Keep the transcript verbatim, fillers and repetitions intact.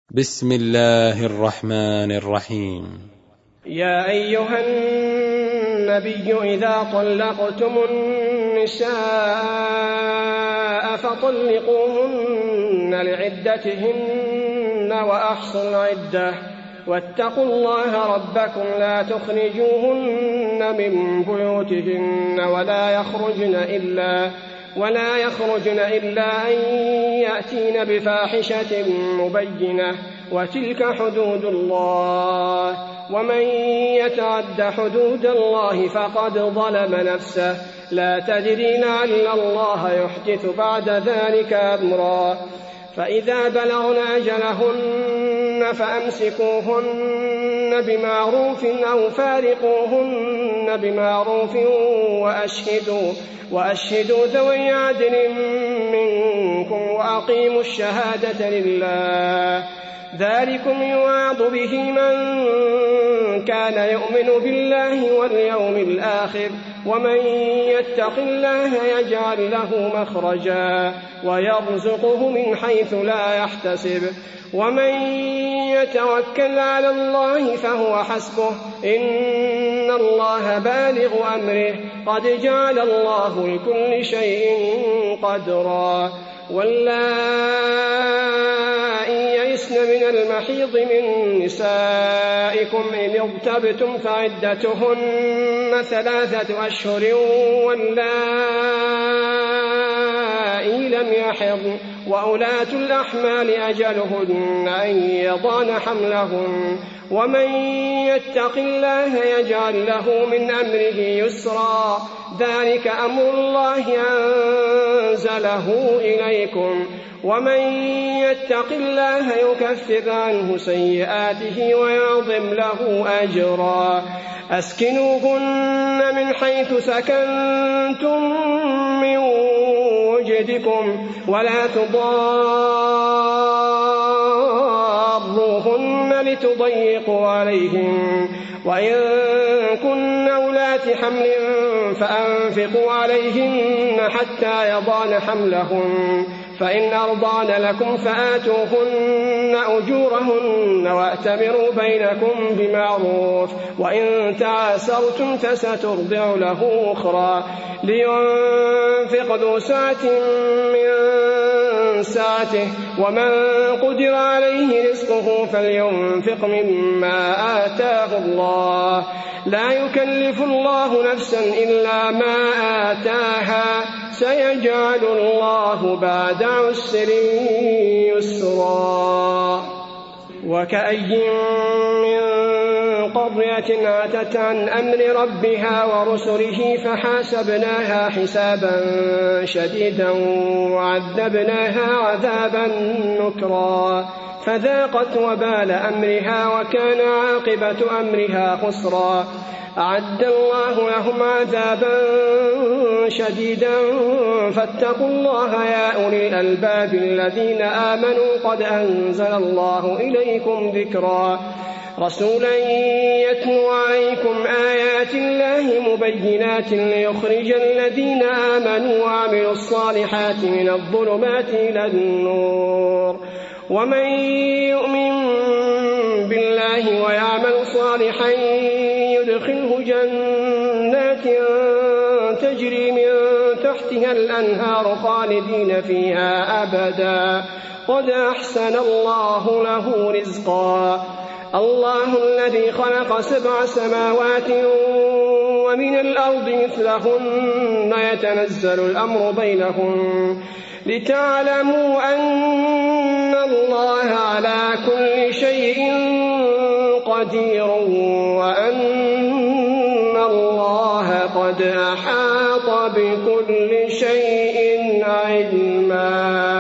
بسم الله الرحمن الرحيم. يا أيها النبي إذا طلقتم النساء فطلقوهن لعدتهن وأحصوا العدة واتقوا الله ربكم لا تخرجوهن من بيوتهن ولا يخرجن إلا ولا يخرجن إلا أن يأتين بفاحشة مبينة وتلك حدود الله ومن يتعد حدود الله فقد ظلم نفسه لا تدري لعل الله يحدث بعد ذلك أمرا فإذا بلغن أجلهن فأمسكوهن بمعروف أو فارقوهن بمعروف وأشهدوا وأشهدوا ذوي عدل منكم وأقيموا الشهادة لله ذلكم يوعظ به من كان يؤمن بالله واليوم الآخر ومن يتق الله يجعل له مخرجا ويرزقه من حيث لا يحتسب ومن يتوكل على الله فهو حسبه إن الله بالغ أمره قد جعل الله لكل شيء قدرا واللائي يئسن من المحيض من نسائكم إن ارتبتم فعدتهن ثلاثة أشهر واللائي لم يحضن وأولاة الأحمال أجلهن أن يضعن حملهن ومن يتق الله يجعل له من أمره يسرا ذلك أمر الله أنزله إليكم ومن يتق الله يكفر عنه سيئاته ويعظم له أجرا أسكنوهن من حيث سكنتم من وجدكم ولا تضاروهن لتضيقوا عليهن وإن كن أولات حمل فأنفقوا عليهن حتى يضعن حملهن فإن أرضعن لكم فآتوهن أجورهن وأتمروا بينكم بمعروف وإن تعاسرتم فسترضع له أخرى لينفق ذو سعة من سعته ومن قدر عليه رزقه فلينفق مما آتاه الله لا يكلف الله نفسا إلا ما آتاها سيجعل الله بعد عسر يسرا وكأي من قرية عتت عن أمر ربها ورسله فحاسبناها حسابا شديدا وعذبناها عذابا نكرا فذاقت وبال أمرها وكان عاقبة أمرها خسرا أعد الله لهم عذابا شديدا فاتقوا الله يا أولي الألباب الذين آمنوا قد أنزل الله إليكم ذكرا رسولا يتلو عليكم آيات الله مبينات ليخرج الذين آمنوا وعملوا الصالحات من الظلمات إلى النور ومن يؤمن بالله ويعمل صالحا يدخله جنات تجري من تحتها الأنهار خالدين فيها أبدا قد أحسن الله له رزقا الله الذي خلق سبع سماوات ومن الأرض مثلهن يتنزل الأمر بينهن لتعلموا أن الله على كل شيء قدير وأن الله قد أحاط بكل شيء علما.